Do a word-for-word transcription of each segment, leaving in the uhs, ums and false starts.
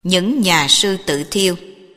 Những nhà sư tự thiêu.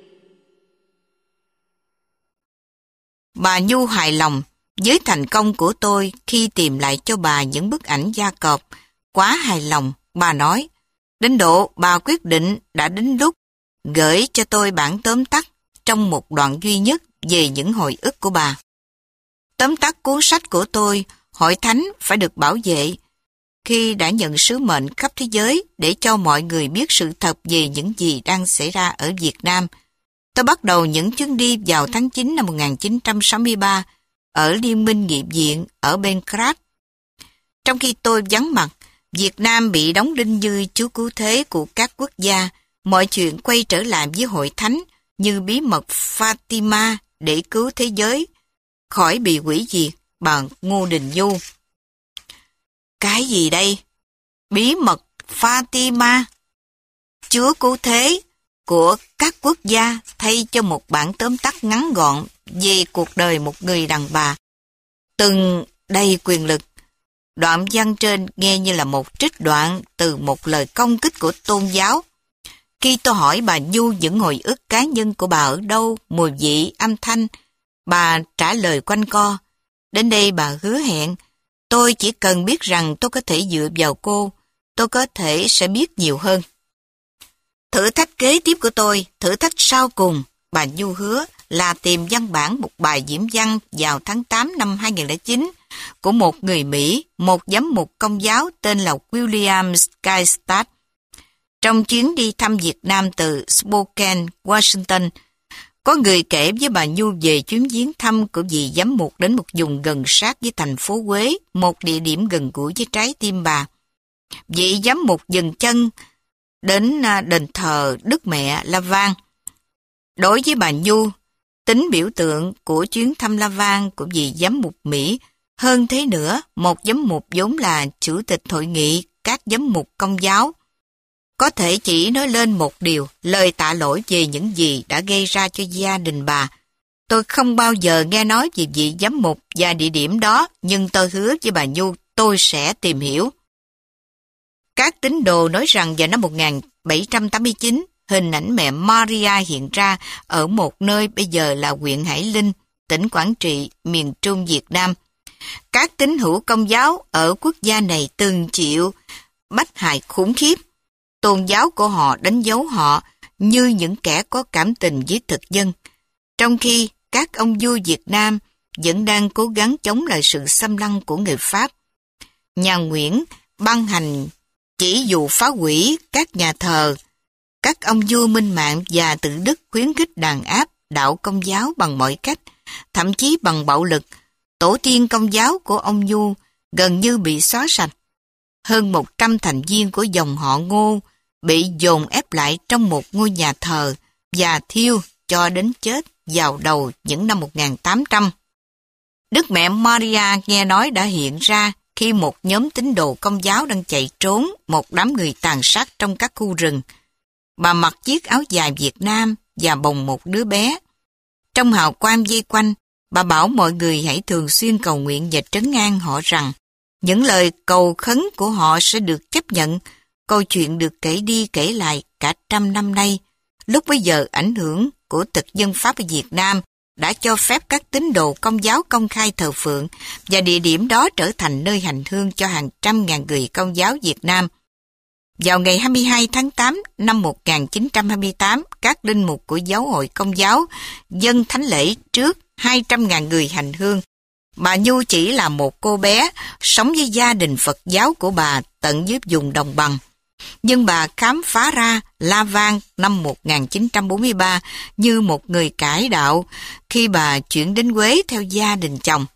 Bà Nhu hài lòng với thành công của tôi khi tìm lại cho bà những bức ảnh gia cọp. Quá hài lòng, bà nói. Đến độ bà quyết định đã đến lúc gửi cho tôi bản tóm tắt trong một đoạn duy nhất về những hồi ức của bà. Tóm tắt cuốn sách của tôi, Hội Thánh phải được bảo vệ, khi đã nhận sứ mệnh khắp thế giới để cho mọi người biết sự thật về những gì đang xảy ra ở Việt Nam. Tôi bắt đầu những chuyến đi vào tháng chín năm một nghìn chín trăm sáu mươi ba ở Liên minh Nghị viện ở Belgrade. Trong khi tôi vắng mặt, Việt Nam bị đóng đinh như chú cứu thế của các quốc gia. Mọi chuyện quay trở lại với Hội Thánh như bí mật Fatima để cứu thế giới khỏi bị hủy diệt. Bà Ngô Đình Du. Cái gì đây? Bí mật Fatima? Chúa cứu thế của các quốc gia thay cho một bản tóm tắt ngắn gọn về cuộc đời một người đàn bà từng đầy quyền lực. Đoạn văn trên nghe như là một trích đoạn từ một lời công kích của tôn giáo. Khi tôi hỏi bà Nhu những hồi ức cá nhân của bà ở đâu, mùi vị, âm thanh, bà trả lời quanh co. Đến đây bà hứa hẹn, tôi chỉ cần biết rằng tôi có thể dựa vào cô, tôi có thể sẽ biết nhiều hơn. Thử thách kế tiếp của tôi, thử thách sau cùng, bà Nhu hứa là tìm văn bản một bài diễn văn vào tháng tám năm hai nghìn không trăm lẻ chín của một người Mỹ, một giám mục công giáo tên là William Skystad. Trong chuyến đi thăm Việt Nam từ Spokane, Washington, có người kể với bà Nhu về chuyến viếng thăm của vị giám mục đến một vùng gần sát với thành phố Huế, một địa điểm gần gũi với trái tim bà. Vị giám mục dừng chân đến đền thờ Đức Mẹ La Vang. Đối với bà Nhu, tính biểu tượng của chuyến thăm La Vang của vị giám mục Mỹ hơn thế nữa, một giám mục vốn là chủ tịch hội nghị các giám mục công giáo, có thể chỉ nói lên một điều, lời tạ lỗi về những gì đã gây ra cho gia đình bà. Tôi không bao giờ nghe nói về vị giám mục và địa điểm đó, nhưng tôi hứa với bà Nhu tôi sẽ tìm hiểu. Các tín đồ nói rằng vào năm một nghìn bảy trăm tám mươi chín, hình ảnh mẹ Maria hiện ra ở một nơi bây giờ là huyện Hải Linh, tỉnh Quảng Trị, miền Trung Việt Nam. Các tín hữu công giáo ở quốc gia này từng chịu bách hại khủng khiếp. Tôn giáo của họ đánh dấu họ như những kẻ có cảm tình với thực dân, trong khi các ông vua Việt Nam vẫn đang cố gắng chống lại sự xâm lăng của người Pháp. Nhà Nguyễn ban hành chỉ dụ phá hủy các nhà thờ. Các ông vua Minh Mạng và Tự Đức khuyến khích đàn áp đạo công giáo bằng mọi cách, thậm chí bằng bạo lực. Tổ tiên công giáo của ông vua gần như bị xóa sạch. Hơn một trăm thành viên của dòng họ Ngô bị dồn ép lại trong một ngôi nhà thờ và thiêu cho đến chết vào đầu những năm một nghìn tám trăm. Đức Mẹ Maria nghe nói đã hiện ra khi một nhóm tín đồ công giáo đang chạy trốn một đám người tàn sát trong các khu rừng. Bà mặc chiếc áo dài Việt Nam và bồng một đứa bé. Trong hào quang vây quanh, bà bảo mọi người hãy thường xuyên cầu nguyện và trấn an họ rằng những lời cầu khấn của họ sẽ được chấp nhận. Câu chuyện được kể đi kể lại cả trăm năm nay. Lúc bấy giờ ảnh hưởng của thực dân Pháp ở Việt Nam đã cho phép các tín đồ công giáo công khai thờ phượng và địa điểm đó trở thành nơi hành hương cho hàng trăm ngàn người công giáo Việt Nam. Vào ngày hai mươi hai tháng tám năm một nghìn chín trăm hai mươi tám, các linh mục của giáo hội công giáo dâng thánh lễ trước hai trăm ngàn người hành hương. Bà Nhu chỉ là một cô bé sống với gia đình Phật giáo của bà tận dưới vùng đồng bằng. Nhưng bà khám phá ra La Vang năm một nghìn chín trăm bốn mươi ba như một người cải đạo khi bà chuyển đến Huế theo gia đình chồng.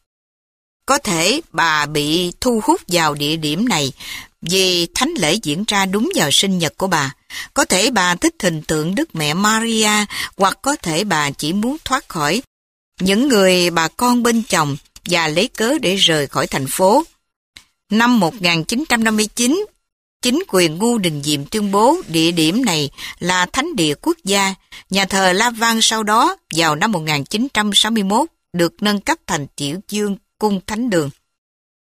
Có thể bà bị thu hút vào địa điểm này vì thánh lễ diễn ra đúng vào sinh nhật của bà. Có thể bà thích hình tượng Đức Mẹ Maria, hoặc có thể bà chỉ muốn thoát khỏi những người bà con bên chồng và lấy cớ để rời khỏi thành phố. Năm một nghìn chín trăm năm mươi chín, chính quyền Ngô Đình Diệm tuyên bố địa điểm này là thánh địa quốc gia. Nhà thờ La Vang sau đó vào năm một nghìn chín trăm sáu mươi mốt được nâng cấp thành Tiểu Dương Cung Thánh Đường.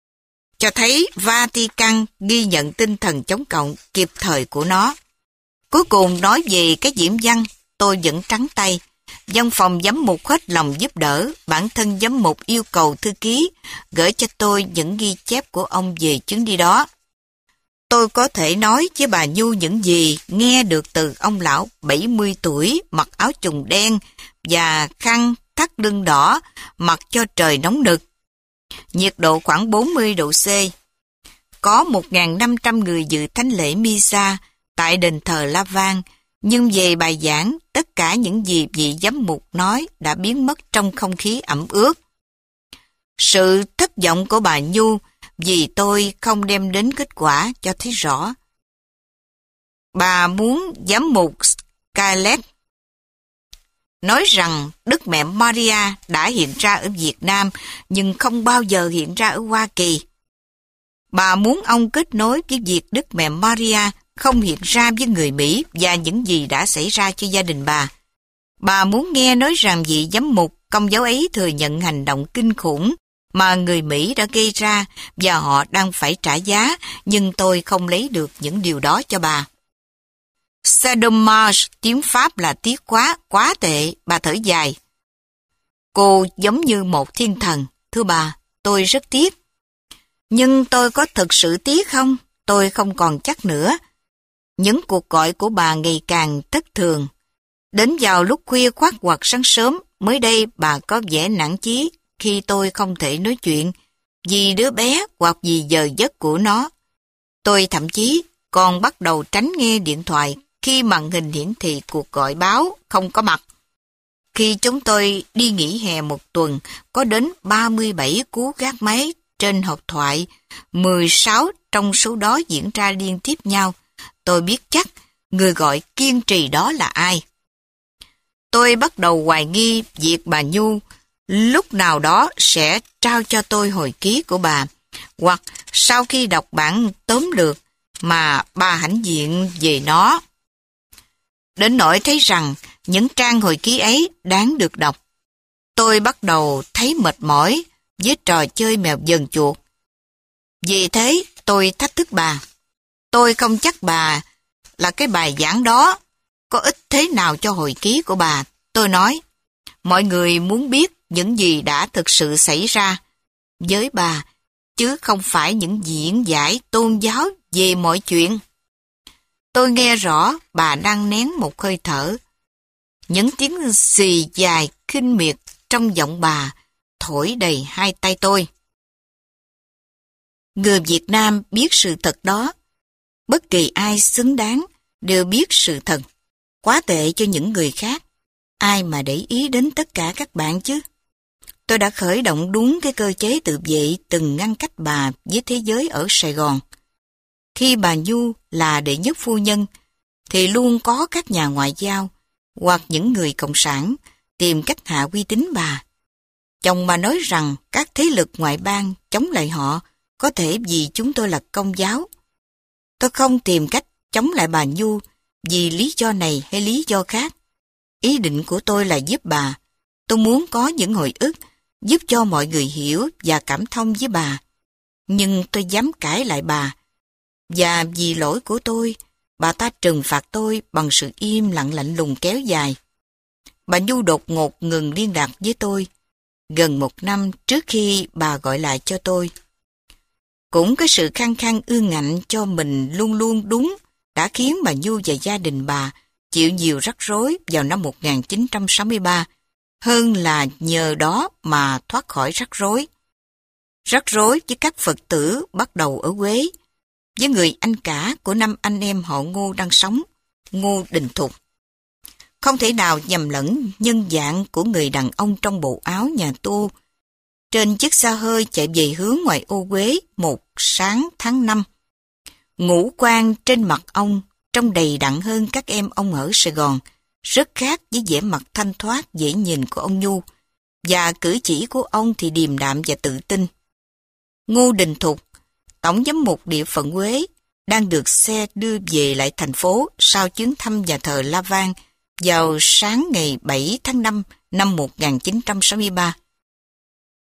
Cho thấy Vatican ghi nhận tinh thần chống cộng kịp thời của nó. Cuối cùng nói về cái diễn văn, tôi vẫn trắng tay. Văn phòng giám mục hết lòng giúp đỡ, bản thân giám mục yêu cầu thư ký gửi cho tôi những ghi chép của ông về chuyến đi đó. Tôi có thể nói với bà Nhu những gì nghe được từ ông lão bảy mươi tuổi, mặc áo trùng đen và khăn thắt lưng đỏ, mặc cho trời nóng nực. Nhiệt độ khoảng bốn mươi độ C. Có một nghìn năm trăm người dự thánh lễ Misa tại đền thờ La Vang, nhưng về bài giảng, tất cả những gì vị giám mục nói đã biến mất trong không khí ẩm ướt. Sự thất vọng của bà Nhu vì tôi không đem đến kết quả cho thấy rõ. Bà muốn giám mục Scarlett nói rằng Đức Mẹ Maria đã hiện ra ở Việt Nam nhưng không bao giờ hiện ra ở Hoa Kỳ. Bà muốn ông kết nối với việc Đức Mẹ Maria không hiện ra với người Mỹ và những gì đã xảy ra cho gia đình bà. Bà muốn nghe nói rằng vị giám mục công giáo ấy thừa nhận hành động kinh khủng mà người Mỹ đã gây ra và họ đang phải trả giá, nhưng tôi không lấy được những điều đó cho bà. C'est dommage, tiếng Pháp là tiếc quá, quá tệ, bà thở dài. Cô giống như một thiên thần, thưa bà, tôi rất tiếc. Nhưng tôi có thực sự tiếc không? Tôi không còn chắc nữa. Những cuộc gọi của bà ngày càng thất thường. Đến vào lúc khuya khoắt hoặc sáng sớm, mới đây bà có vẻ nản chí khi tôi không thể nói chuyện, vì đứa bé hoặc vì giờ giấc của nó. Tôi thậm chí còn bắt đầu tránh nghe điện thoại khi màn hình hiển thị cuộc gọi báo không có mặt. Khi chúng tôi đi nghỉ hè một tuần, có đến ba mươi bảy cú gác máy trên hộp thoại, mười sáu trong số đó diễn ra liên tiếp nhau. Tôi biết chắc người gọi kiên trì đó là ai. Tôi bắt đầu hoài nghi việc bà Nhu lúc nào đó sẽ trao cho tôi hồi ký của bà, hoặc sau khi đọc bản tóm lược mà bà hãnh diện về nó. Đến nỗi thấy rằng những trang hồi ký ấy đáng được đọc. Tôi bắt đầu thấy mệt mỏi với trò chơi mèo dần chuột. Vì thế tôi thách thức bà. Tôi không chắc bà là cái bài giảng đó có ích thế nào cho hồi ký của bà. Tôi nói, mọi người muốn biết những gì đã thực sự xảy ra với bà, chứ không phải những diễn giải tôn giáo về mọi chuyện. Tôi nghe rõ bà đang nén một hơi thở. Những tiếng xì dài khinh miệt trong giọng bà thổi đầy hai tay tôi. Người Việt Nam biết sự thật đó. Bất kỳ ai xứng đáng đều biết sự thật. Quá tệ cho những người khác. Ai mà để ý đến tất cả các bạn chứ? Tôi đã khởi động đúng cái cơ chế tự vệ từng ngăn cách bà với thế giới ở Sài Gòn. Khi bà Nhu là đệ nhất phu nhân, thì luôn có các nhà ngoại giao hoặc những người cộng sản tìm cách hạ uy tín bà. Chồng bà nói rằng các thế lực ngoại bang chống lại họ có thể vì chúng tôi là công giáo. Tôi không tìm cách chống lại bà Nhu vì lý do này hay lý do khác. Ý định của tôi là giúp bà. Tôi muốn có những hồi ức giúp cho mọi người hiểu và cảm thông với bà. Nhưng tôi dám cãi lại bà. Và vì lỗi của tôi, bà ta trừng phạt tôi bằng sự im lặng lạnh lùng kéo dài. Bà Nhu đột ngột ngừng liên lạc với tôi, gần một năm trước khi bà gọi lại cho tôi. Cũng cái sự khăng khăng ương ngạnh cho mình luôn luôn đúng đã khiến bà Nhu và gia đình bà chịu nhiều rắc rối vào năm một nghìn chín trăm sáu mươi ba, hơn là nhờ đó mà thoát khỏi rắc rối. Rắc rối với các Phật tử bắt đầu ở Huế, với người anh cả của năm anh em họ Ngô đang sống, Ngô Đình Thục. Không thể nào nhầm lẫn nhân dạng của người đàn ông trong bộ áo nhà tu trên chiếc xe hơi chạy về hướng ngoài ô Huế một sáng tháng năm. Ngũ quan trên mặt ông trông đầy đặn hơn các em ông ở Sài Gòn, rất khác với vẻ mặt thanh thoát dễ nhìn của ông Nhu, và cử chỉ của ông thì điềm đạm và tự tin. Ngô Đình Thục, tổng giám mục địa phận Huế, đang được xe đưa về lại thành phố sau chuyến thăm nhà thờ La Vang vào sáng ngày bảy tháng năm năm một nghìn chín trăm sáu mươi ba.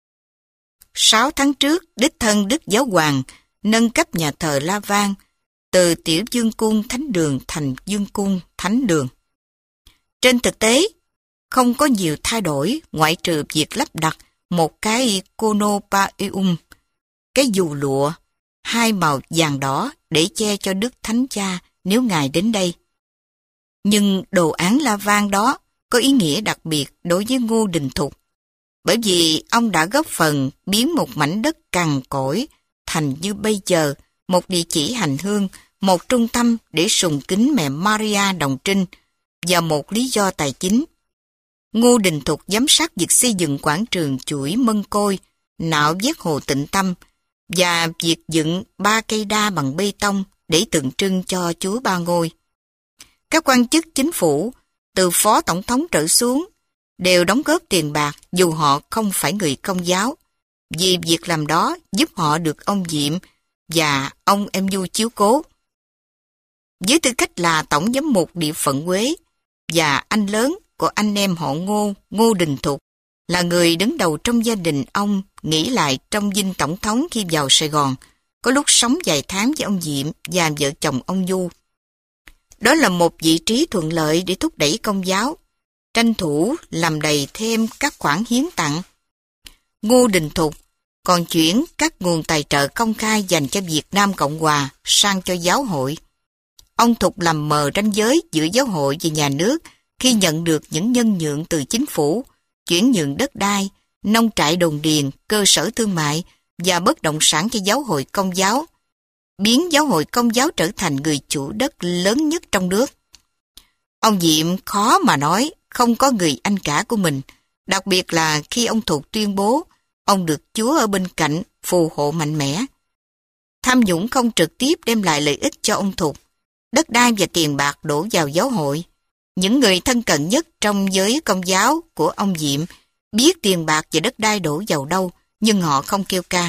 Sáu tháng trước, đích thân Đức Giáo Hoàng nâng cấp nhà thờ La Vang từ tiểu dương cung thánh đường thành dương cung thánh đường. Trên thực tế, không có nhiều thay đổi ngoại trừ việc lắp đặt một cái conopaium, cái dù lụa, hai màu vàng đỏ để che cho Đức Thánh Cha nếu Ngài đến đây. Nhưng đồ án la vang đó có ý nghĩa đặc biệt đối với Ngô Đình Thục, bởi vì ông đã góp phần biến một mảnh đất cằn cỗi thành như bây giờ một địa chỉ hành hương, một trung tâm để sùng kính mẹ Maria Đồng Trinh và một lý do tài chính. Ngô Đình Thục giám sát việc xây dựng quảng trường chuỗi Mân Côi, nạo vét hồ Tịnh Tâm và việc dựng ba cây đa bằng bê tông để tượng trưng cho Chúa Ba Ngôi. Các quan chức chính phủ, từ phó tổng thống trở xuống, đều đóng góp tiền bạc dù họ không phải người Công giáo, vì việc làm đó giúp họ được ông Diệm và ông Em Du chiếu cố. Với tư cách là tổng giám mục địa phận Huế và anh lớn của anh em họ Ngô, Ngô Đình Thục, là người đứng đầu trong gia đình ông nghĩ lại trong dinh tổng thống khi vào Sài Gòn, có lúc sống vài tháng với ông Diệm và vợ chồng ông Du. Đó là một vị trí thuận lợi để thúc đẩy Công giáo, tranh thủ làm đầy thêm các khoản hiến tặng. Ngô Đình Thục còn chuyển các nguồn tài trợ công khai dành cho Việt Nam Cộng Hòa sang cho giáo hội. Ông Thục làm mờ ranh giới giữa giáo hội và nhà nước khi nhận được những nhân nhượng từ chính phủ, chuyển nhượng đất đai, nông trại đồn điền, cơ sở thương mại và bất động sản cho giáo hội Công giáo, biến giáo hội Công giáo trở thành người chủ đất lớn nhất trong nước. Ông Diệm khó mà nói không có người anh cả của mình, đặc biệt là khi ông Thục tuyên bố ông được Chúa ở bên cạnh phù hộ mạnh mẽ. Tham nhũng không trực tiếp đem lại lợi ích cho ông Thục. Đất đai và tiền bạc đổ vào giáo hội. Những người thân cận nhất trong giới Công giáo của ông Diệm biết tiền bạc và đất đai đổ vào đâu, nhưng họ không kêu ca.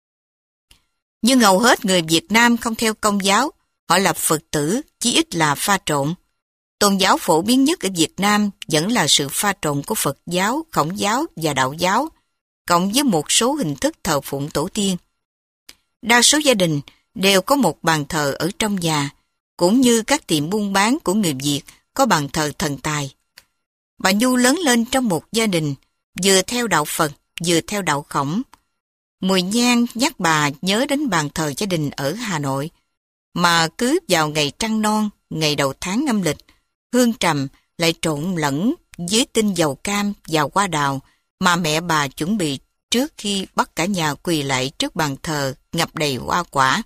Nhưng hầu hết người Việt Nam không theo Công giáo, họ là Phật tử, chí ít là pha trộn. Tôn giáo phổ biến nhất ở Việt Nam vẫn là sự pha trộn của Phật giáo, Khổng giáo và Đạo giáo, cộng với một số hình thức thờ phụng tổ tiên. Đa số gia đình đều có một bàn thờ ở trong nhà, cũng như các tiệm buôn bán của người Việt có bàn thờ thần tài. Bà Nhu lớn lên trong một gia đình, vừa theo đạo Phật, vừa theo đạo Khổng. Mùi nhang nhắc bà nhớ đến bàn thờ gia đình ở Hà Nội, mà cứ vào ngày trăng non, ngày đầu tháng âm lịch, hương trầm lại trộn lẫn với tinh dầu cam và hoa đào mà mẹ bà chuẩn bị trước khi bắt cả nhà quỳ lại trước bàn thờ ngập đầy hoa quả.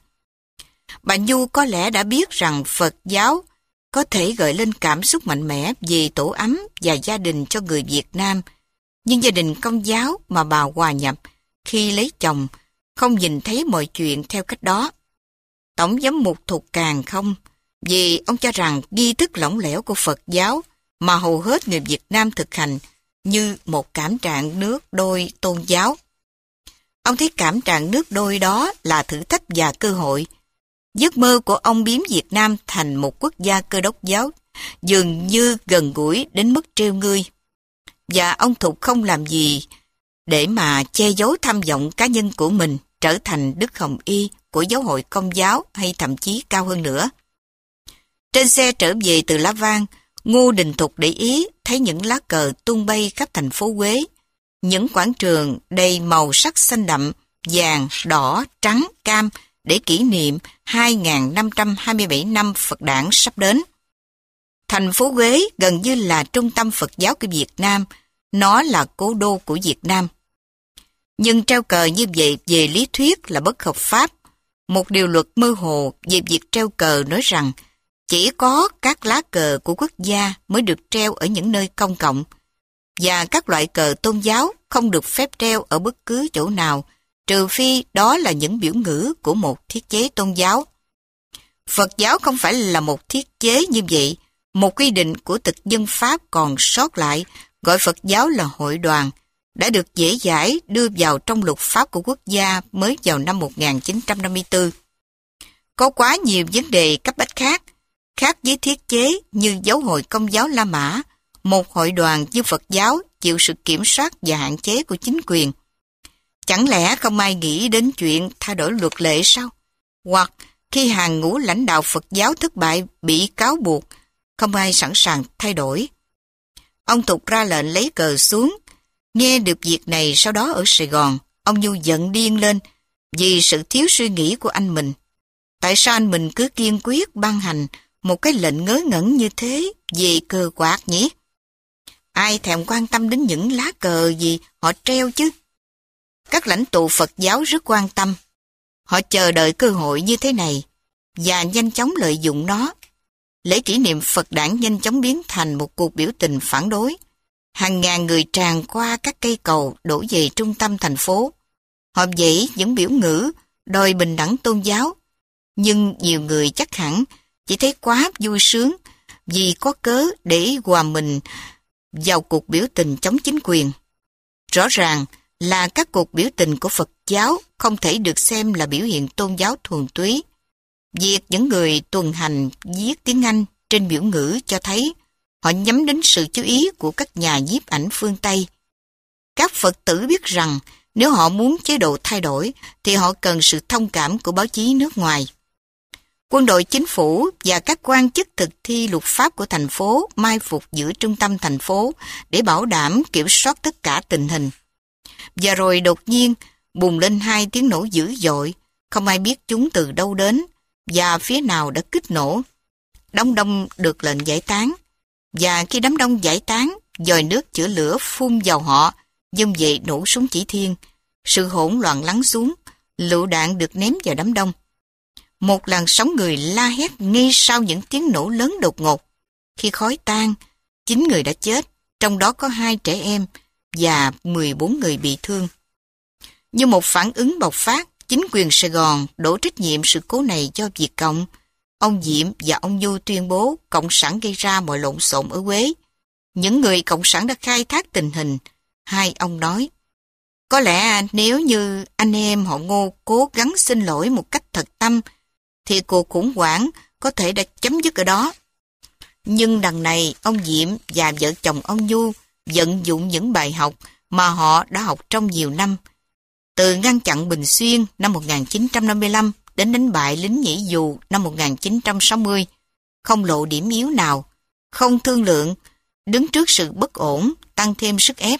Bà Nhu có lẽ đã biết rằng Phật giáo có thể gợi lên cảm xúc mạnh mẽ về tổ ấm và gia đình cho người Việt Nam, nhưng gia đình Công giáo mà bà hòa nhập khi lấy chồng không nhìn thấy mọi chuyện theo cách đó. Tổng giám mục Thục càng không, vì ông cho rằng nghi thức lỏng lẻo của Phật giáo mà hầu hết người Việt Nam thực hành như một cảm trạng nước đôi tôn giáo. Ông thấy cảm trạng nước đôi đó là thử thách và cơ hội. Giấc mơ của ông biến Việt Nam thành một quốc gia Cơ đốc giáo dường như gần gũi đến mức trêu ngươi. Và ông Thục không làm gì để mà che giấu tham vọng cá nhân của mình trở thành Đức Hồng Y của giáo hội Công giáo hay thậm chí cao hơn nữa. Trên xe trở về từ La Vang, Ngô Đình Thục để ý thấy những lá cờ tung bay khắp thành phố Huế, những quảng trường đầy màu sắc xanh đậm, vàng, đỏ, trắng, cam để kỷ niệm hai nghìn năm trăm hai mươi bảy năm Phật đản sắp đến. Thành phố Huế gần như là trung tâm Phật giáo của Việt Nam, nó là cố đô của Việt Nam. Nhưng treo cờ như vậy về lý thuyết là bất hợp pháp. Một điều luật mơ hồ về việc treo cờ nói rằng chỉ có các lá cờ của quốc gia mới được treo ở những nơi công cộng, và các loại cờ tôn giáo không được phép treo ở bất cứ chỗ nào, trừ phi đó là những biểu ngữ của một thiết chế tôn giáo. Phật giáo không phải là một thiết chế như vậy. Một quy định của thực dân Pháp còn sót lại, gọi Phật giáo là hội đoàn, đã được dễ dãi đưa vào trong luật pháp của quốc gia mới vào năm một nghìn chín trăm năm mươi tư. Có quá nhiều vấn đề cấp bách khác, khác với thiết chế như giáo hội Công giáo La Mã, một hội đoàn như Phật giáo chịu sự kiểm soát và hạn chế của chính quyền. Chẳng lẽ không ai nghĩ đến chuyện thay đổi luật lệ sao? Hoặc Khi hàng ngũ lãnh đạo Phật giáo thất bại bị cáo buộc, không ai sẵn sàng thay đổi. Ông Thục ra lệnh lấy cờ xuống. Nghe được việc này sau đó ở Sài Gòn, ông Nhu giận điên lên vì sự thiếu suy nghĩ của anh mình. Tại sao anh mình cứ kiên quyết ban hành một cái lệnh ngớ ngẩn như thế về cờ quạt nhỉ? Ai thèm quan tâm đến những lá cờ gì họ treo chứ? Các lãnh tụ Phật giáo rất quan tâm. Họ chờ đợi cơ hội như thế này và nhanh chóng lợi dụng nó. Lễ kỷ niệm Phật đản nhanh chóng biến thành một cuộc biểu tình phản đối. Hàng ngàn người tràn qua các cây cầu đổ về trung tâm thành phố. Họ dãy những biểu ngữ đòi bình đẳng tôn giáo. Nhưng nhiều người chắc hẳn chỉ thấy quá vui sướng vì có cớ để hòa mình vào cuộc biểu tình chống chính quyền. Rõ ràng là các cuộc biểu tình của Phật giáo không thể được xem là biểu hiện tôn giáo thuần túy. Việc những người tuần hành viết tiếng Anh trên biểu ngữ cho thấy họ nhắm đến sự chú ý của các nhà nhiếp ảnh phương Tây. Các Phật tử biết rằng nếu họ muốn chế độ thay đổi thì họ cần sự thông cảm của báo chí nước ngoài. Quân đội chính phủ và các quan chức thực thi luật pháp của thành phố mai phục giữa trung tâm thành phố để bảo đảm kiểm soát tất cả tình hình. Và rồi đột nhiên bùng lên hai tiếng nổ dữ dội, không ai biết chúng từ đâu đến và phía nào đã kích nổ. Đám đông được lệnh giải tán, và khi đám đông giải tán, dòi nước chữa lửa phun vào họ, dông dậy nổ súng chỉ thiên. Sự hỗn loạn lắng xuống, lựu đạn được ném vào đám đông. Một làn sóng người la hét ngay sau những tiếng nổ lớn đột ngột. Khi khói tan, chín người đã chết, trong đó có hai trẻ em và mười bốn người bị thương. Như một phản ứng bộc phát, chính quyền Sài Gòn đổ trách nhiệm sự cố này cho Việt Cộng. Ông Diệm và ông Du tuyên bố Cộng sản gây ra mọi lộn xộn ở Huế. Những người Cộng sản đã khai thác tình hình. Hai ông nói, có lẽ nếu như anh em họ Ngô cố gắng xin lỗi một cách thật tâm, thì cuộc khủng hoảng có thể đã chấm dứt ở đó. Nhưng đằng này, ông Diệm và vợ chồng ông Du vận dụng những bài học mà họ đã học trong nhiều năm. Từ ngăn chặn Bình Xuyên năm một nghìn chín trăm năm mươi lăm đến đánh bại lính nhảy dù năm một nghìn chín trăm sáu mươi, không lộ điểm yếu nào, không thương lượng, đứng trước sự bất ổn, tăng thêm sức ép.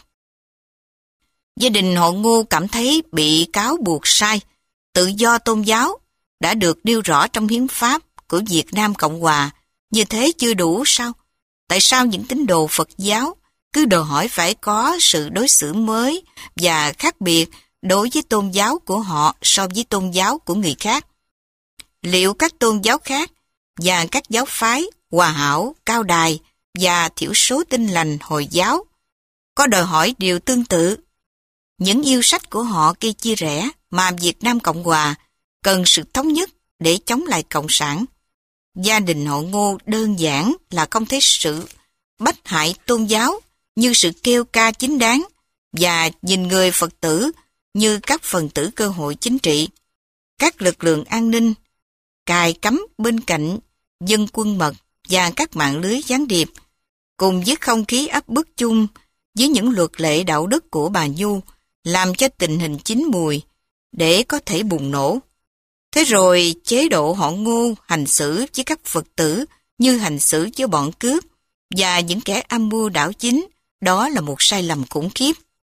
Gia đình họ Ngô cảm thấy bị cáo buộc sai, tự do tôn giáo đã được nêu rõ trong hiến pháp của Việt Nam Cộng Hòa. Như thế chưa đủ sao? Tại sao những tín đồ Phật giáo cứ đòi hỏi phải có sự đối xử mới và khác biệt đối với tôn giáo của họ so với tôn giáo của người khác? Liệu các tôn giáo khác và các giáo phái Hòa Hảo, Cao Đài và thiểu số Tin Lành Hồi giáo có đòi hỏi điều tương tự? Những yêu sách của họ gây chia rẽ mà Việt Nam Cộng Hòa cần sự thống nhất để chống lại Cộng sản. Gia đình họ Ngô đơn giản là không thấy sự bách hại tôn giáo như sự kêu ca chính đáng và nhìn người Phật tử như các phần tử cơ hội chính trị. Các lực lượng an ninh cài cắm bên cạnh dân quân mật và các mạng lưới gián điệp, cùng với không khí áp bức chung với những luật lệ đạo đức của bà Nhu, làm cho tình hình chín mùi để có thể bùng nổ. Thế rồi chế độ họ Ngô hành xử với các Phật tử như hành xử với bọn cướp và những kẻ âm mưu đảo chính, đó là một sai lầm khủng khiếp.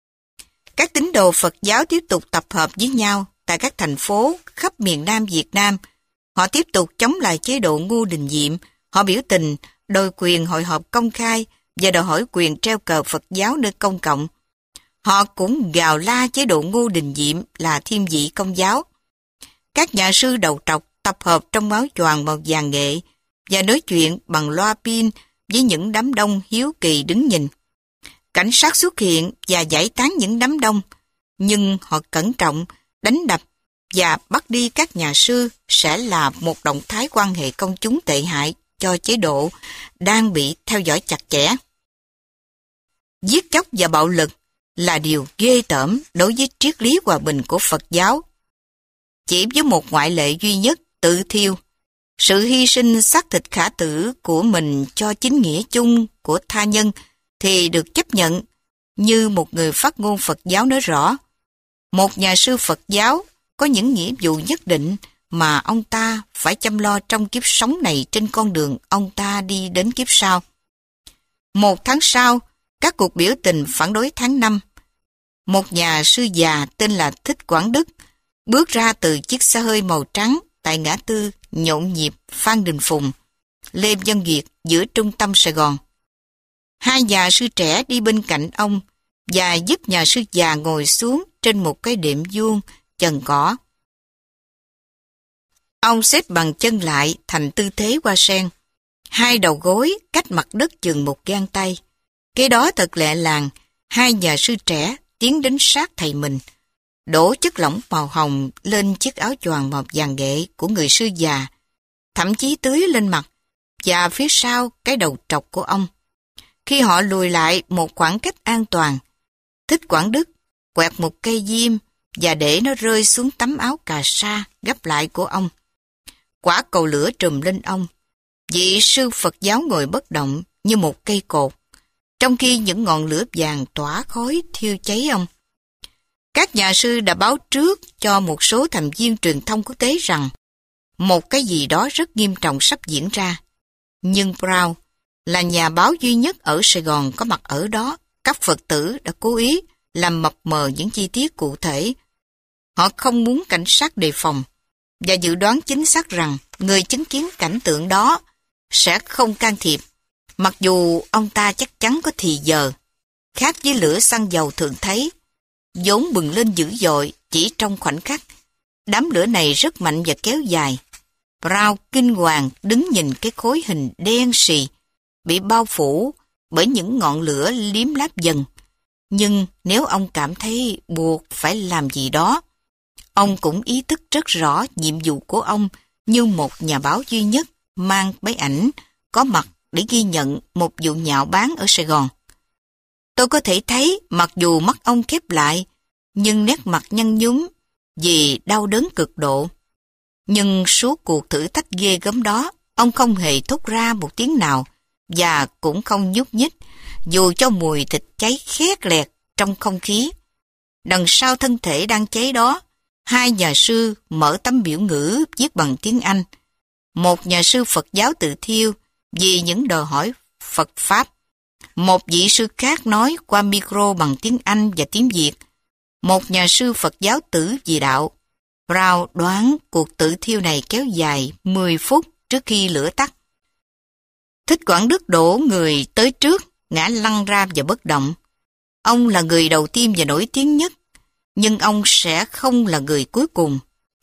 Các tín đồ Phật giáo tiếp tục tập hợp với nhau tại các thành phố khắp miền Nam Việt Nam. Họ tiếp tục chống lại chế độ Ngô Đình Diệm. Họ biểu tình đòi quyền hội họp công khai và đòi hỏi quyền treo cờ Phật giáo nơi công cộng. Họ cũng gào la chế độ Ngô Đình Diệm là thiên vị công giáo. Các nhà sư đầu trọc tập hợp trong áo choàng màu vàng nghệ và nói chuyện bằng loa pin với những đám đông hiếu kỳ đứng nhìn. Cảnh sát xuất hiện và giải tán những đám đông, nhưng họ cẩn trọng, đánh đập và bắt đi các nhà sư sẽ là một động thái quan hệ công chúng tệ hại cho chế độ đang bị theo dõi chặt chẽ. Giết chóc và bạo lực là điều ghê tởm đối với triết lý hòa bình của Phật giáo. Chỉ với một ngoại lệ duy nhất, tự thiêu, sự hy sinh xác thịt khả tử của mình cho chính nghĩa chung của tha nhân thì được chấp nhận. Như một người phát ngôn Phật giáo nói rõ, một nhà sư Phật giáo có những nghĩa vụ nhất định mà ông ta phải chăm lo trong kiếp sống này trên con đường ông ta đi đến kiếp sau. Một tháng sau, các cuộc biểu tình phản đối tháng năm. Một nhà sư già tên là Thích Quảng Đức bước ra từ chiếc xe hơi màu trắng tại ngã tư nhộn nhịp Phan Đình Phùng, Lê Văn Duyệt giữa trung tâm Sài Gòn. Hai nhà sư trẻ đi bên cạnh ông và giúp nhà sư già ngồi xuống trên một cái đệm vuông chần cỏ. Ông xếp bằng chân lại thành tư thế hoa sen, hai đầu gối cách mặt đất chừng một gang tay. Kế đó thật lẹ làng, hai nhà sư trẻ tiến đến sát thầy mình, đổ chất lỏng màu hồng lên chiếc áo choàng màu vàng nghệ của người sư già, thậm chí tưới lên mặt và phía sau cái đầu trọc của ông. Khi họ lùi lại một khoảng cách an toàn, Thích Quảng Đức quẹt một cây diêm và để nó rơi xuống tấm áo cà sa gấp lại của ông. Quả cầu lửa trùm lên ông. Vị sư Phật giáo ngồi bất động như một cây cột, trong khi những ngọn lửa vàng tỏa khói thiêu cháy ông. Các nhà sư đã báo trước cho một số thành viên truyền thông quốc tế rằng một cái gì đó rất nghiêm trọng sắp diễn ra. Nhưng Brown là nhà báo duy nhất ở Sài Gòn có mặt ở đó. Các Phật tử đã cố ý làm mập mờ những chi tiết cụ thể. Họ không muốn cảnh sát đề phòng và dự đoán chính xác rằng người chứng kiến cảnh tượng đó sẽ không can thiệp, mặc dù ông ta chắc chắn có thì giờ. Khác với lửa xăng dầu thường thấy, vốn bừng lên dữ dội chỉ trong khoảnh khắc. Đám lửa này rất mạnh và kéo dài. Brown kinh hoàng đứng nhìn cái khối hình đen sì bị bao phủ bởi những ngọn lửa liếm láp dần. Nhưng nếu ông cảm thấy buộc phải làm gì đó, ông cũng ý thức rất rõ nhiệm vụ của ông như một nhà báo duy nhất mang máy ảnh có mặt để ghi nhận một vụ nhạo báng ở Sài Gòn. Tôi có thể thấy mặc dù mắt ông khép lại, nhưng nét mặt nhăn nhúm vì đau đớn cực độ. Nhưng suốt cuộc thử thách ghê gớm đó, ông không hề thốt ra một tiếng nào và cũng không nhúc nhích, dù cho mùi thịt cháy khét lẹt trong không khí. Đằng sau thân thể đang cháy đó, hai nhà sư mở tấm biểu ngữ viết bằng tiếng Anh. Một nhà sư Phật giáo tự thiêu vì những đòi hỏi Phật Pháp. Một vị sư khác nói qua micro bằng tiếng Anh và tiếng Việt. Một nhà sư Phật giáo tử vì đạo. Brown đoán cuộc tự thiêu này kéo dài mười phút trước khi lửa tắt. Thích Quảng Đức đổ người tới trước, ngã lăn ra và bất động. Ông là người đầu tiên và nổi tiếng nhất, nhưng ông sẽ không là người cuối cùng.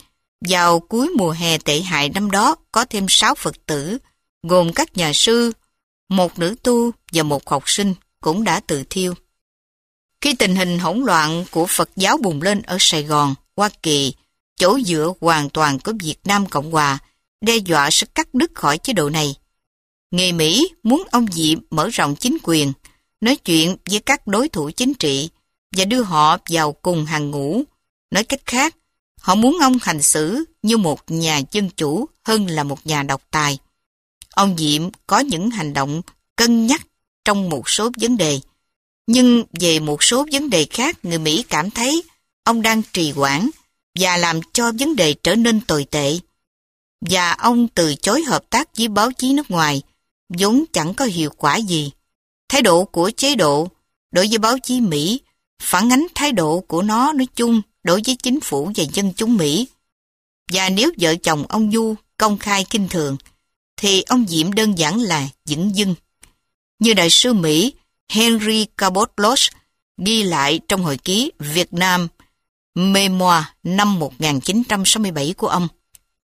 Vào cuối mùa hè tệ hại năm đó, có thêm sáu Phật tử, gồm các nhà sư, một nữ tu và một học sinh cũng đã tự thiêu. Khi tình hình hỗn loạn của Phật giáo bùng lên ở Sài Gòn, Hoa Kỳ, chỗ dựa hoàn toàn của Việt Nam Cộng Hòa, đe dọa sẽ cắt đứt khỏi chế độ này. Người Mỹ muốn ông Diệm mở rộng chính quyền, nói chuyện với các đối thủ chính trị và đưa họ vào cùng hàng ngũ. Nói cách khác, họ muốn ông hành xử như một nhà dân chủ hơn là một nhà độc tài. Ông Diệm có những hành động cân nhắc trong một số vấn đề, nhưng về một số vấn đề khác người Mỹ cảm thấy ông đang trì hoãn và làm cho vấn đề trở nên tồi tệ. Và ông từ chối hợp tác với báo chí nước ngoài, vốn chẳng có hiệu quả gì. Thái độ của chế độ đối với báo chí Mỹ phản ánh thái độ của nó nói chung đối với chính phủ và dân chúng Mỹ. Và nếu vợ chồng ông Du công khai khinh thường, thì ông Diệm đơn giản là dửng dưng. Như đại sứ Mỹ Henry Cabot Lodge ghi lại trong hồi ký Việt Nam Memoir năm một nghìn chín trăm sáu mươi bảy của ông.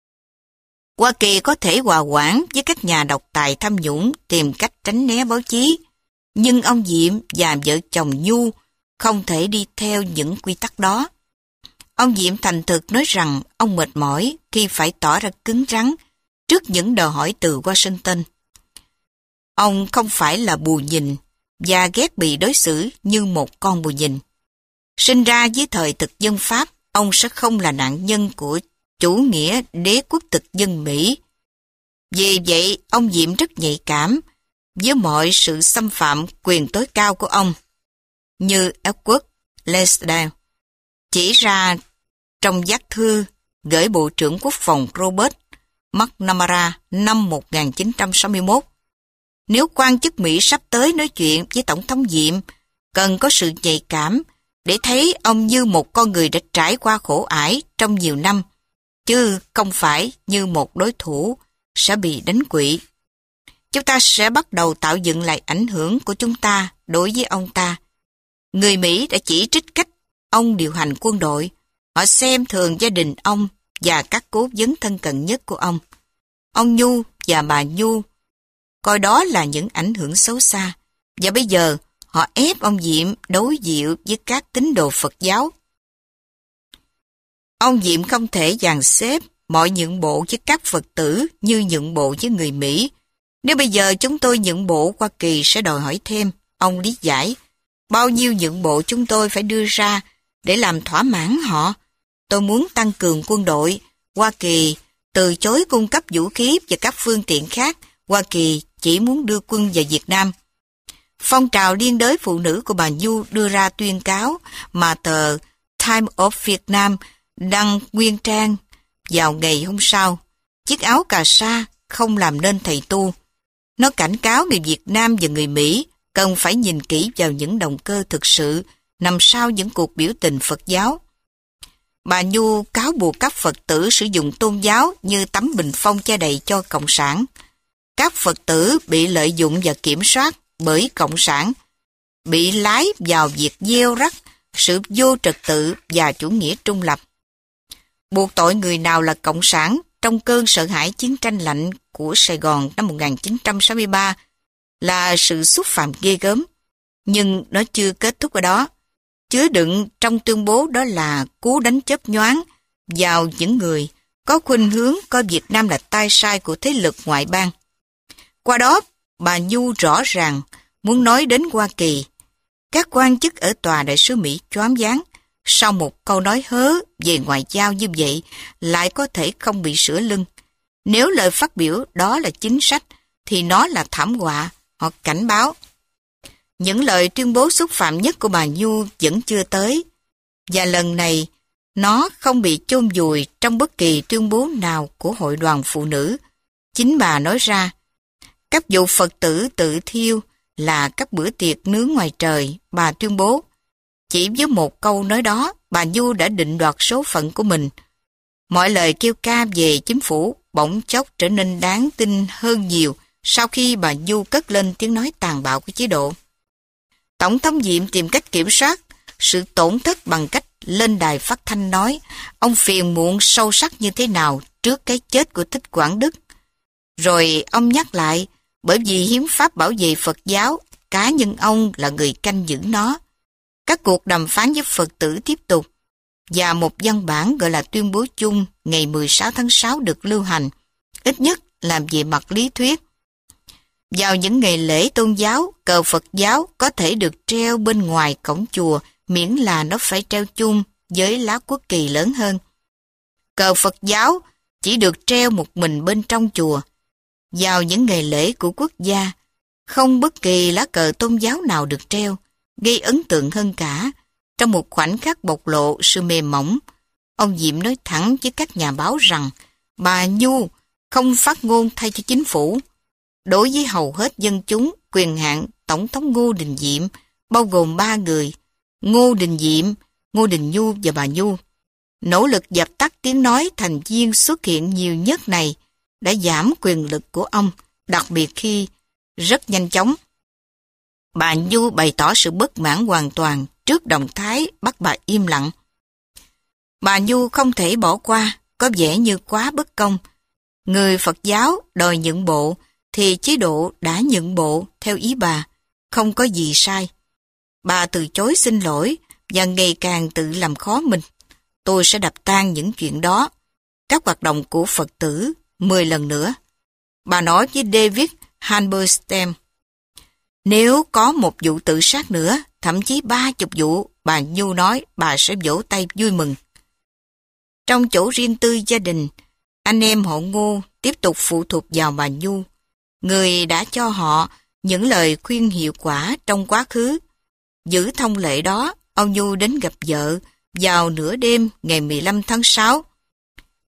Hoa Kỳ có thể hòa hoãn với các nhà độc tài tham nhũng tìm cách tránh né báo chí, nhưng ông Diệm và vợ chồng Du không thể đi theo những quy tắc đó. Ông Diệm thành thực nói rằng ông mệt mỏi khi phải tỏ ra cứng rắn trước những đòi hỏi từ Washington. Ông không phải là bù nhìn và ghét bị đối xử như một con bù nhìn. Sinh ra dưới thời thực dân Pháp, ông sẽ không là nạn nhân của chủ nghĩa đế quốc thực dân Mỹ. Vì vậy, ông Diệm rất nhạy cảm với mọi sự xâm phạm quyền tối cao của ông, như Edward Lansdale chỉ ra trong giác thư gửi Bộ trưởng Quốc phòng Robert McNamara năm một nghìn chín trăm sáu mươi mốt. Nếu quan chức Mỹ sắp tới nói chuyện với Tổng thống Diệm, cần có sự nhạy cảm để thấy ông như một con người đã trải qua khổ ải trong nhiều năm, chứ không phải như một đối thủ sẽ bị đánh quỵ. Chúng ta sẽ bắt đầu tạo dựng lại ảnh hưởng của chúng ta đối với ông ta. Người Mỹ đã chỉ trích cách ông điều hành quân đội. Họ xem thường gia đình ông và các cố vấn thân cận nhất của ông. Ông Nhu và bà Nhu coi đó là những ảnh hưởng xấu xa. Và bây giờ họ ép ông Diệm đối dịu với các tín đồ Phật giáo. Ông Diệm không thể dàn xếp mọi nhượng bộ với các Phật tử như nhượng bộ với người Mỹ. Nếu bây giờ chúng tôi nhượng bộ, Hoa Kỳ sẽ đòi hỏi thêm. Ông lý giải, bao nhiêu nhượng bộ chúng tôi phải đưa ra để làm thỏa mãn họ. Tôi muốn tăng cường quân đội. Hoa Kỳ từ chối cung cấp vũ khí và các phương tiện khác. Hoa Kỳ chỉ muốn đưa quân vào Việt Nam. Phong trào liên đới phụ nữ của bà Nhu đưa ra tuyên cáo mà tờ Time of Vietnam đăng nguyên trang vào ngày hôm sau. Chiếc áo cà sa không làm nên thầy tu. Nó cảnh cáo người Việt Nam và người Mỹ cần phải nhìn kỹ vào những động cơ thực sự nằm sau những cuộc biểu tình Phật giáo. Bà Nhu cáo buộc các Phật tử sử dụng tôn giáo như tấm bình phong che đậy cho Cộng sản. Các Phật tử bị lợi dụng và kiểm soát bởi Cộng sản, bị lái vào việc gieo rắc sự vô trật tự và chủ nghĩa trung lập. Buộc tội người nào là Cộng sản trong cơn sợ hãi chiến tranh lạnh của Sài Gòn năm một nghìn chín trăm sáu mươi ba là sự xúc phạm ghê gớm. Nhưng nó chưa kết thúc ở đó. Chứa đựng trong tuyên bố đó là cú đánh chớp nhoáng vào những người có khuynh hướng coi Việt Nam là tay sai của thế lực ngoại bang. Qua đó, bà Nhu rõ ràng muốn nói đến Hoa Kỳ. Các quan chức ở tòa đại sứ Mỹ choáng váng. Sau một câu nói hớ về ngoại giao như vậy, lại có thể không bị sửa lưng. Nếu lời phát biểu đó là chính sách, thì nó là thảm họa, họ cảnh báo. Những lời tuyên bố xúc phạm nhất của bà Nhu vẫn chưa tới, và lần này nó không bị chôn vùi trong bất kỳ tuyên bố nào của Hội đoàn Phụ nữ. Chính bà nói ra, các vụ Phật tử tự thiêu là các bữa tiệc nướng ngoài trời, bà tuyên bố. Chỉ với một câu nói đó, bà Nhu đã định đoạt số phận của mình. Mọi lời kêu ca về chính phủ bỗng chốc trở nên đáng tin hơn nhiều sau khi bà Nhu cất lên tiếng nói tàn bạo của chế độ. Tổng thống Diệm tìm cách kiểm soát sự tổn thất bằng cách lên đài phát thanh nói ông phiền muộn sâu sắc như thế nào trước cái chết của Thích Quảng Đức. Rồi ông nhắc lại, bởi vì hiến pháp bảo vệ Phật giáo, cá nhân ông là người canh giữ nó. Các cuộc đàm phán với Phật tử tiếp tục, và một văn bản gọi là tuyên bố chung ngày mười sáu tháng sáu được lưu hành, ít nhất làm về mặt lý thuyết. Vào những ngày lễ tôn giáo, cờ Phật giáo có thể được treo bên ngoài cổng chùa miễn là nó phải treo chung với lá quốc kỳ lớn hơn. Cờ Phật giáo chỉ được treo một mình bên trong chùa. Vào những ngày lễ của quốc gia, không bất kỳ lá cờ tôn giáo nào được treo. Gây ấn tượng hơn cả, trong một khoảnh khắc bộc lộ sự mềm mỏng, ông Diệm nói thẳng với các nhà báo rằng bà Nhu không phát ngôn thay cho chính phủ. Đối với hầu hết dân chúng, quyền hạn Tổng thống Ngô Đình Diệm bao gồm ba người, Ngô Đình Diệm, Ngô Đình Nhu và bà Nhu. Nỗ lực dập tắt tiếng nói thành viên xuất hiện nhiều nhất này đã giảm quyền lực của ông, đặc biệt khi rất nhanh chóng. Bà Nhu bày tỏ sự bất mãn hoàn toàn trước động thái bắt bà im lặng. Bà Nhu không thể bỏ qua, có vẻ như quá bất công. Người Phật giáo đòi nhượng bộ, thì chế độ đã nhượng bộ theo ý bà, không có gì sai. Bà từ chối xin lỗi và ngày càng tự làm khó mình. Tôi sẽ đập tan những chuyện đó, các hoạt động của Phật tử, mười lần nữa. Bà nói với David Halberstam. Nếu có một vụ tự sát nữa, thậm chí ba chục vụ, bà Nhu nói bà sẽ vỗ tay vui mừng. Trong chỗ riêng tư gia đình, anh em họ Ngô tiếp tục phụ thuộc vào bà Nhu, người đã cho họ những lời khuyên hiệu quả trong quá khứ. Giữ thông lệ đó, ông Nhu đến gặp vợ vào nửa đêm ngày mười lăm tháng sáu.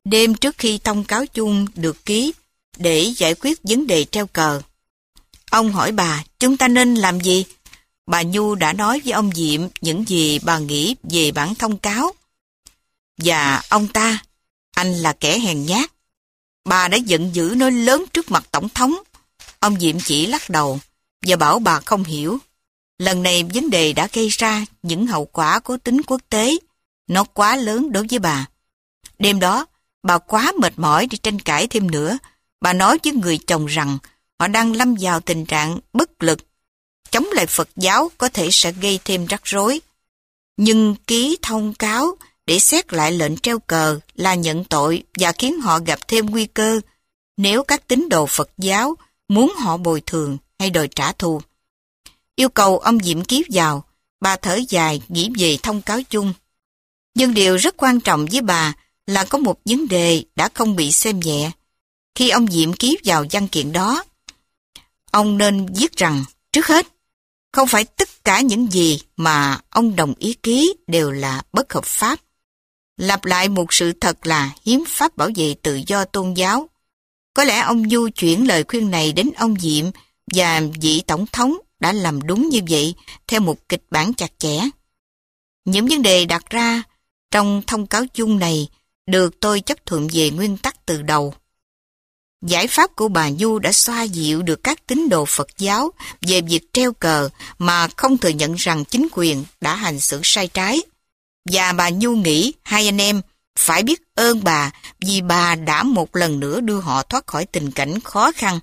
đêm trước khi thông cáo chung được ký để giải quyết vấn đề treo cờ. Ông hỏi bà, chúng ta nên làm gì? Bà Nhu đã nói với ông Diệm những gì bà nghĩ về bản thông cáo. Và ông ta, anh là kẻ hèn nhát. Bà đã giận dữ nói lớn trước mặt tổng thống. Ông Diệm chỉ lắc đầu và bảo bà không hiểu. Lần này vấn đề đã gây ra những hậu quả có tính quốc tế. Nó quá lớn đối với bà. Đêm đó, bà quá mệt mỏi đi tranh cãi thêm nữa. Bà nói với người chồng rằng họ đang lâm vào tình trạng bất lực. Chống lại Phật giáo có thể sẽ gây thêm rắc rối. Nhưng ký thông cáo để xét lại lệnh treo cờ là nhận tội và khiến họ gặp thêm nguy cơ nếu các tín đồ Phật giáo muốn họ bồi thường hay đòi trả thù. Yêu cầu ông Diệm ký vào, bà thở dài nghĩ về thông cáo chung. Nhưng điều rất quan trọng với bà là có một vấn đề đã không bị xem nhẹ. Khi ông Diệm ký vào văn kiện đó, ông nên viết rằng, trước hết, không phải tất cả những gì mà ông đồng ý ký đều là bất hợp pháp. Lặp lại một sự thật là hiến pháp bảo vệ tự do tôn giáo. Có lẽ ông Du chuyển lời khuyên này đến ông Diệm và vị tổng thống đã làm đúng như vậy theo một kịch bản chặt chẽ. Những vấn đề đặt ra trong thông cáo chung này được tôi chấp thuận về nguyên tắc từ đầu. Giải pháp của bà Nhu đã xoa dịu được các tín đồ Phật giáo về việc treo cờ mà không thừa nhận rằng chính quyền đã hành xử sai trái. Và bà Nhu nghĩ hai anh em phải biết ơn bà vì bà đã một lần nữa đưa họ thoát khỏi tình cảnh khó khăn.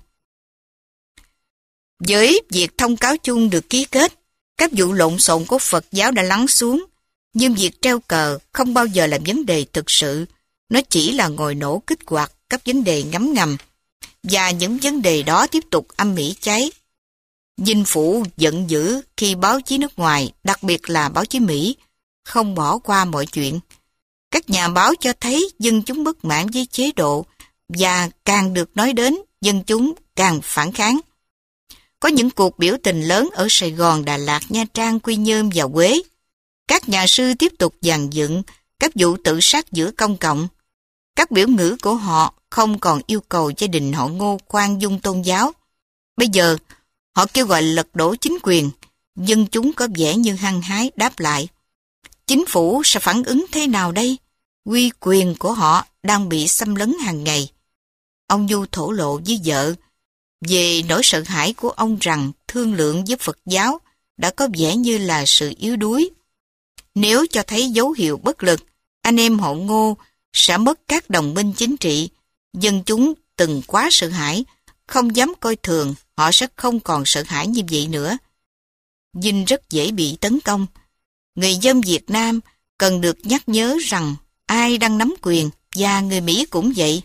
Với việc thông cáo chung được ký kết, các vụ lộn xộn của Phật giáo đã lắng xuống, nhưng việc treo cờ không bao giờ là vấn đề thực sự. Nó chỉ là ngòi nổ kích hoạt các vấn đề ngấm ngầm, và những vấn đề đó tiếp tục âm ỉ cháy. Dinh Phủ giận dữ khi báo chí nước ngoài, đặc biệt là báo chí Mỹ, không bỏ qua mọi chuyện. Các nhà báo cho thấy dân chúng bất mãn với chế độ, và càng được nói đến, dân chúng càng phản kháng. Có những cuộc biểu tình lớn ở Sài Gòn, Đà Lạt, Nha Trang, Quy Nhơn và Huế. Các nhà sư tiếp tục dàn dựng các vụ tự sát giữa công cộng. Các biểu ngữ của họ không còn yêu cầu gia đình họ Ngô khoan dung tôn giáo. Bây giờ, họ kêu gọi lật đổ chính quyền. Dân chúng có vẻ như hăng hái đáp lại. Chính phủ sẽ phản ứng thế nào đây? Uy quyền của họ đang bị xâm lấn hàng ngày. Ông Du thổ lộ với vợ về nỗi sợ hãi của ông rằng thương lượng với Phật giáo đã có vẻ như là sự yếu đuối. Nếu cho thấy dấu hiệu bất lực, anh em họ Ngô sẽ mất các đồng minh chính trị. Dân chúng từng quá sợ hãi, không dám coi thường, họ sẽ không còn sợ hãi như vậy nữa. Dinh rất dễ bị tấn công. Người dân Việt Nam cần được nhắc nhớ rằng ai đang nắm quyền, và người Mỹ cũng vậy.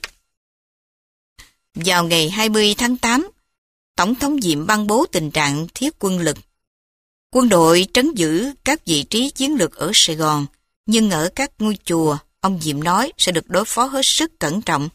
Vào ngày hai mươi tháng tám, Tổng thống Diệm ban bố tình trạng thiết quân lực. Quân đội trấn giữ các vị trí chiến lược ở Sài Gòn, nhưng ở các ngôi chùa, ông Diệm nói sẽ được đối phó hết sức cẩn trọng.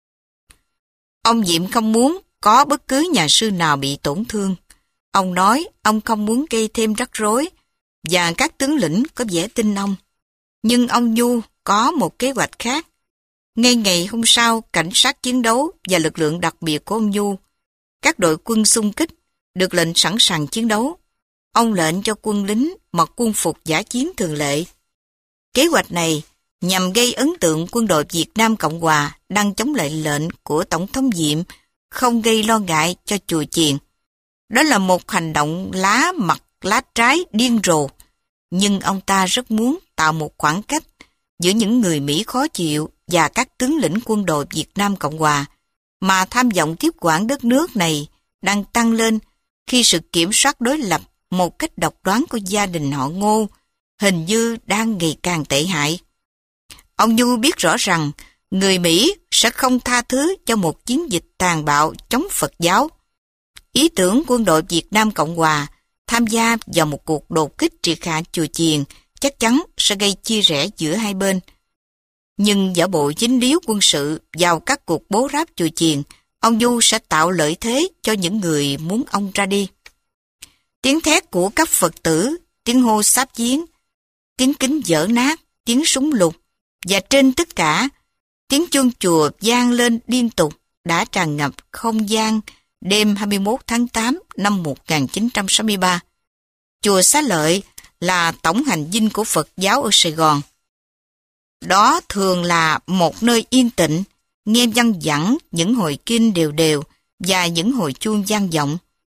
Ông Diệm không muốn có bất cứ nhà sư nào bị tổn thương. Ông nói ông không muốn gây thêm rắc rối, và các tướng lĩnh có vẻ tin ông. Nhưng ông Nhu có một kế hoạch khác. Ngay ngày hôm sau, cảnh sát chiến đấu và lực lượng đặc biệt của ông Nhu, các đội quân xung kích, được lệnh sẵn sàng chiến đấu. Ông lệnh cho quân lính mặc quân phục dã chiến thường lệ. Kế hoạch này nhằm gây ấn tượng quân đội Việt Nam Cộng Hòa đang chống lại lệnh của Tổng thống Diệm không gây lo ngại cho chùa chiền. Đó là một hành động lá mặt lá trái điên rồ, nhưng ông ta rất muốn tạo một khoảng cách giữa những người Mỹ khó chịu và các tướng lĩnh quân đội Việt Nam Cộng Hòa, mà tham vọng tiếp quản đất nước này đang tăng lên khi sự kiểm soát đối lập một cách độc đoán của gia đình họ Ngô hình như đang ngày càng tệ hại. Ông Nhu biết rõ rằng người Mỹ sẽ không tha thứ cho một chiến dịch tàn bạo chống Phật giáo. Ý tưởng quân đội Việt Nam Cộng Hòa tham gia vào một cuộc đột kích triệt hạ chùa chiền chắc chắn sẽ gây chia rẽ giữa hai bên. Nhưng giả bộ dính líu quân sự vào các cuộc bố ráp chùa chiền, ông Du sẽ tạo lợi thế cho những người muốn ông ra đi. Tiếng thét của các Phật tử, tiếng hô sáp giếng, tiếng kính vỡ nát, tiếng súng lục, và trên tất cả, Tiếng chuông chùa vang lên liên tục đã tràn ngập không gian đêm hai mươi mốt tháng tám năm một nghìn chín trăm sáu mươi ba. Chùa Xá Lợi là tổng hành dinh của Phật giáo ở Sài Gòn. Đó thường là một nơi yên tĩnh, nghe văng vẳng những hồi kinh đều đều và những hồi chuông vang vọng.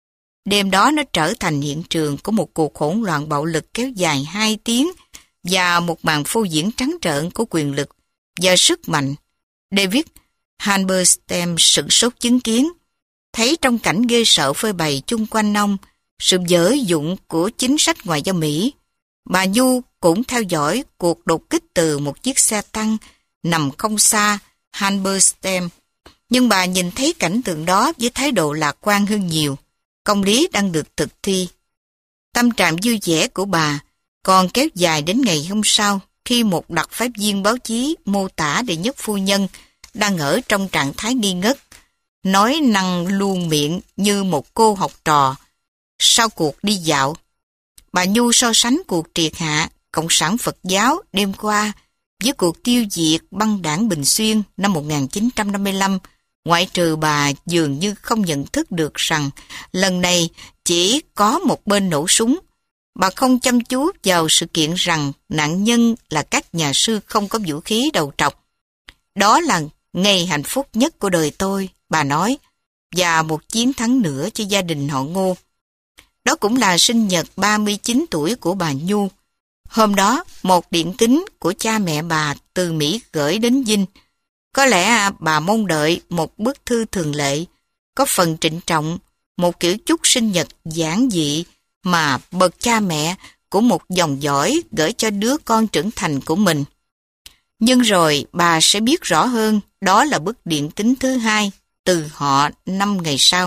Đêm đó nó trở thành hiện trường của một cuộc hỗn loạn bạo lực kéo dài hai tiếng và một màn phô diễn trắng trợn của quyền lực và sức mạnh. David Halberstam sửng sốt chứng kiến, thấy trong cảnh ghê sợ phơi bày chung quanh ông sự dở dụng của chính sách ngoại giao Mỹ. Bà Nhu cũng theo dõi cuộc đột kích từ một chiếc xe tăng nằm không xa Halberstam, nhưng bà nhìn thấy cảnh tượng đó với thái độ lạc quan hơn nhiều. Công lý đang được thực thi. Tâm trạng vui vẻ của bà còn kéo dài đến ngày hôm sau, khi một đặc phái viên báo chí mô tả đệ nhất phu nhân đang ở trong trạng thái nghi ngất, nói năng luôn miệng như một cô học trò sau cuộc đi dạo. Bà Nhu so sánh cuộc triệt hạ Cộng sản Phật giáo đêm qua với cuộc tiêu diệt băng đảng Bình Xuyên năm một nghìn chín trăm năm mươi lăm, ngoại trừ bà dường như không nhận thức được rằng lần này chỉ có một bên nổ súng. Bà không chăm chú vào sự kiện rằng nạn nhân là các nhà sư không có vũ khí đầu trọc. Đó là ngày hạnh phúc nhất của đời tôi, bà nói, và một chiến thắng nữa cho gia đình họ Ngô. Đó cũng là sinh nhật ba mươi chín tuổi của bà Nhu. Hôm đó, một điện tín của cha mẹ bà từ Mỹ gửi đến Vinh. Có lẽ bà mong đợi một bức thư thường lệ, có phần trịnh trọng, một kiểu chúc sinh nhật giản dị mà bậc cha mẹ của một dòng dõi gửi cho đứa con trưởng thành của mình. Nhưng rồi bà sẽ biết rõ hơn, đó là bức điện tín thứ hai từ họ năm ngày sau.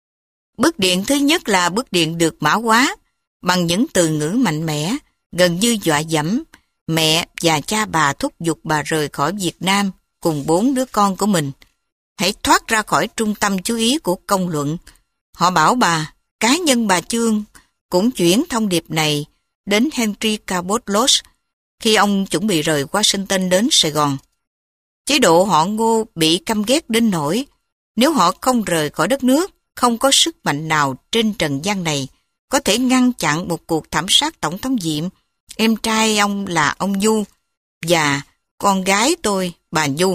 Bức điện thứ nhất là bức điện được mã hóa bằng những từ ngữ mạnh mẽ, gần như dọa dẫm. Mẹ và cha bà thúc giục bà rời khỏi Việt Nam cùng bốn đứa con của mình. Hãy thoát ra khỏi trung tâm chú ý của công luận. Họ bảo bà, cá nhân bà Chương cũng chuyển thông điệp này đến Henry Cabot Lodge khi ông chuẩn bị rời Washington đến Sài Gòn. Chế độ họ Ngô bị căm ghét đến nỗi nếu họ không rời khỏi đất nước, không có sức mạnh nào trên trần gian này có thể ngăn chặn một cuộc thảm sát tổng thống Diệm. Em trai ông là ông Nhu và con gái tôi, bà Nhu.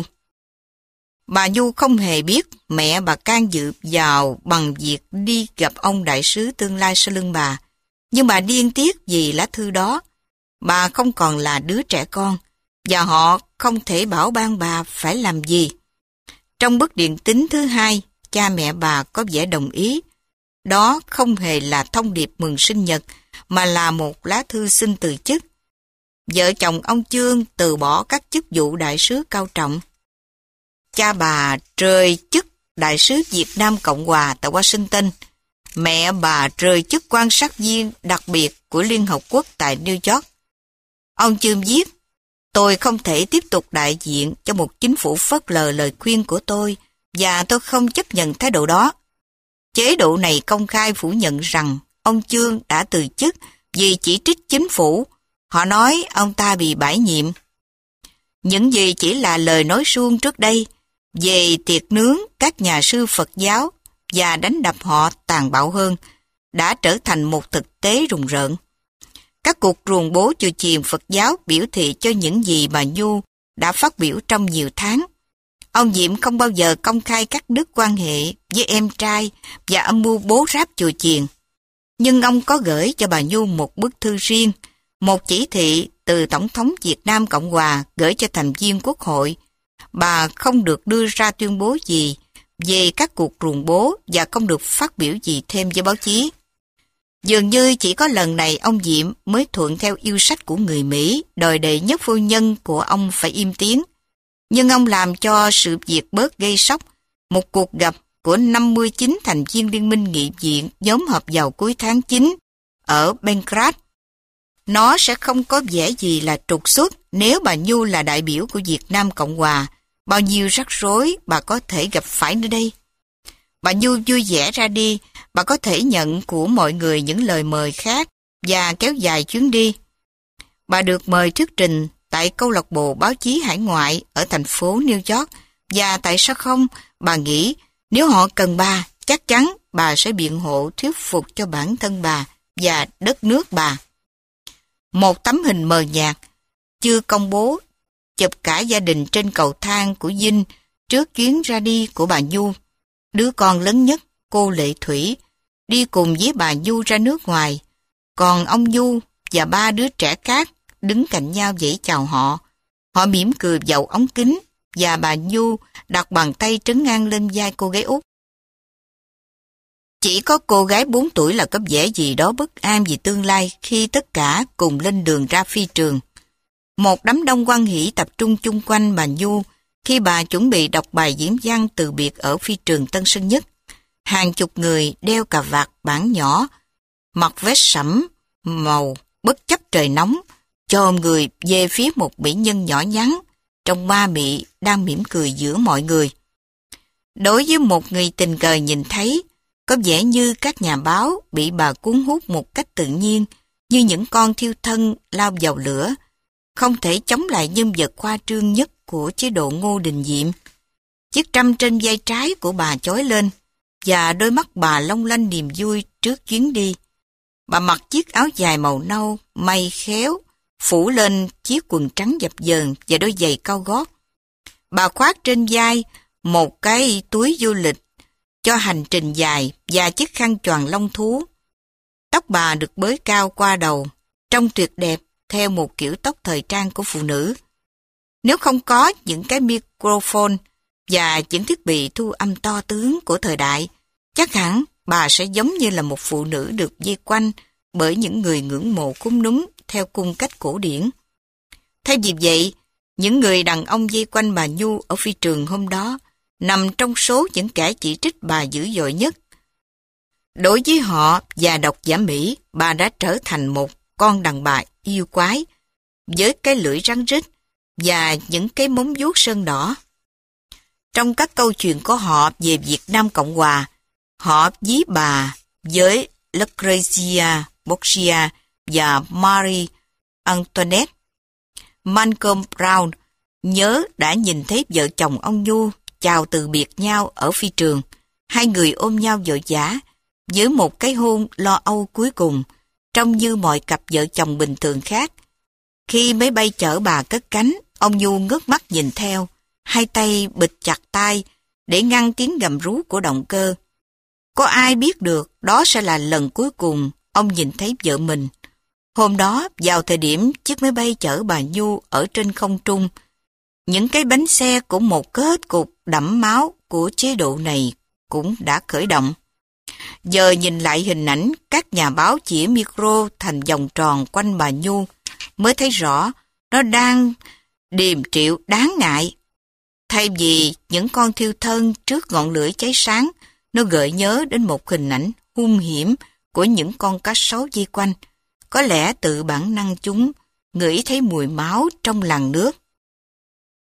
Bà Nhu không hề biết mẹ bà can dự vào bằng việc đi gặp ông đại sứ tương lai sau lưng bà. Nhưng bà điên tiết vì lá thư đó. Bà không còn là đứa trẻ con và họ không thể bảo ban bà phải làm gì. Trong bức điện tín thứ hai, cha mẹ bà có vẻ đồng ý. Đó không hề là thông điệp mừng sinh nhật mà là một lá thư xin từ chức. Vợ chồng ông Chương từ bỏ các chức vụ đại sứ cao trọng. Cha bà rời chức đại sứ Việt Nam Cộng Hòa tại Washington. Mẹ bà rời chức quan sát viên đặc biệt của Liên Hợp Quốc tại New York. Ông Chương viết, tôi không thể tiếp tục đại diện cho một chính phủ phớt lờ lời khuyên của tôi và tôi không chấp nhận thái độ đó. Chế độ này công khai phủ nhận rằng ông Chương đã từ chức vì chỉ trích chính phủ. Họ nói ông ta bị bãi nhiệm. Những gì chỉ là lời nói suông trước đây về tiệc nướng các nhà sư Phật giáo và đánh đập họ tàn bạo hơn đã trở thành một thực tế rùng rợn. Các cuộc ruồng bố chùa chiền Phật giáo biểu thị cho những gì bà Nhu đã phát biểu trong nhiều tháng. Ông Diệm không bao giờ công khai cắt đứt quan hệ với em trai và âm mưu bố ráp chùa chiền. Nhưng ông có gửi cho bà Nhu một bức thư riêng, một chỉ thị từ Tổng thống Việt Nam Cộng Hòa gửi cho thành viên Quốc hội. Bà không được đưa ra tuyên bố gì về các cuộc ruồng bố và không được phát biểu gì thêm với báo chí. Dường như chỉ có lần này ông Diệm mới thuận theo yêu sách của người Mỹ, đòi đệ nhất phu nhân của ông phải im tiếng. Nhưng ông làm cho sự việc bớt gây sốc. Một cuộc gặp của năm mươi chín thành viên Liên minh nghị viện nhóm họp vào cuối tháng chín ở Belgrade. Nó sẽ không có vẻ gì là trục xuất nếu bà Nhu là đại biểu của Việt Nam Cộng Hòa. Bao nhiêu rắc rối bà có thể gặp phải nơi đây. Bà Nhu vui vẻ ra đi, bà có thể nhận của mọi người những lời mời khác và kéo dài chuyến đi. Bà được mời thuyết trình tại câu lạc bộ báo chí hải ngoại ở thành phố New York, và tại sao không, bà nghĩ nếu họ cần bà, chắc chắn bà sẽ biện hộ thuyết phục cho bản thân bà và đất nước bà. Một tấm hình mờ nhạt, chưa công bố, chụp cả gia đình trên cầu thang của Vinh trước chuyến ra đi của bà Nhu. Đứa con lớn nhất, cô Lệ Thủy, đi cùng với bà Nhu ra nước ngoài, còn ông Nhu và ba đứa trẻ khác đứng cạnh nhau vẫy chào họ. Họ mỉm cười vào ống kính, và bà Nhu đặt bàn tay trấn an lên vai cô gái út. Chỉ có cô gái bốn tuổi là có vẻ gì đó bất an vì tương lai khi tất cả cùng lên đường ra phi trường. Một đám đông hoan hỉ tập trung chung quanh bà Nhu khi bà chuẩn bị đọc bài diễn văn từ biệt ở phi trường Tân Sơn Nhất. Hàng chục người đeo cà vạt bản nhỏ, mặc vest sẫm màu bất chấp trời nóng, chồm người về phía một mỹ nhân nhỏ nhắn, trông ma mị đang mỉm cười giữa mọi người. Đối với một người tình cờ nhìn thấy, có vẻ như các nhà báo bị bà cuốn hút một cách tự nhiên, như những con thiêu thân lao vào lửa, không thể chống lại nhân vật khoa trương nhất của chế độ Ngô Đình Diệm. Chiếc trâm trên vai trái của bà chói lên, và đôi mắt bà long lanh niềm vui trước chuyến đi. Bà mặc chiếc áo dài màu nâu, may khéo, phủ lên chiếc quần trắng dập dờn và đôi giày cao gót. Bà khoác trên vai một cái túi du lịch cho hành trình dài và chiếc khăn choàng lông thú. Tóc bà được bới cao qua đầu, trông tuyệt đẹp theo một kiểu tóc thời trang của phụ nữ. Nếu không có những cái microphone và những thiết bị thu âm to tướng của thời đại, chắc hẳn bà sẽ giống như là một phụ nữ được vây quanh bởi những người ngưỡng mộ cúm núm theo cung cách cổ điển. Thay vì vậy, những người đàn ông vây quanh bà Nhu ở phi trường hôm đó nằm trong số những kẻ chỉ trích bà dữ dội nhất. Đối với họ và độc giả Mỹ, bà đã trở thành một con đàn bà yêu quái, với cái lưỡi rắn rít và những cái móng vuốt sơn đỏ. Trong các câu chuyện của họ về Việt Nam Cộng Hòa, họ ví bà với Lucrezia Borgia và Marie Antoinette. Malcolm Brown nhớ đã nhìn thấy vợ chồng ông Nhu chào từ biệt nhau ở phi trường. Hai người ôm nhau vội vã, với một cái hôn lo âu cuối cùng, trông như mọi cặp vợ chồng bình thường khác. Khi máy bay chở bà cất cánh, ông Nhu ngước mắt nhìn theo, hai tay bịt chặt tai để ngăn tiếng gầm rú của động cơ. Có ai biết được đó sẽ là lần cuối cùng ông nhìn thấy vợ mình. Hôm đó, vào thời điểm chiếc máy bay chở bà Nhu ở trên không trung, những cái bánh xe của một kết cục đẫm máu của chế độ này cũng đã khởi động. Giờ nhìn lại hình ảnh các nhà báo chĩa micro thành vòng tròn quanh bà Nhu, mới thấy rõ nó đang điềm triệu đáng ngại. Thay vì những con thiêu thân trước ngọn lửa cháy sáng, nó gợi nhớ đến một hình ảnh hung hiểm của những con cá sấu vây quanh. Có lẽ tự bản năng chúng ngửi thấy mùi máu trong làn nước.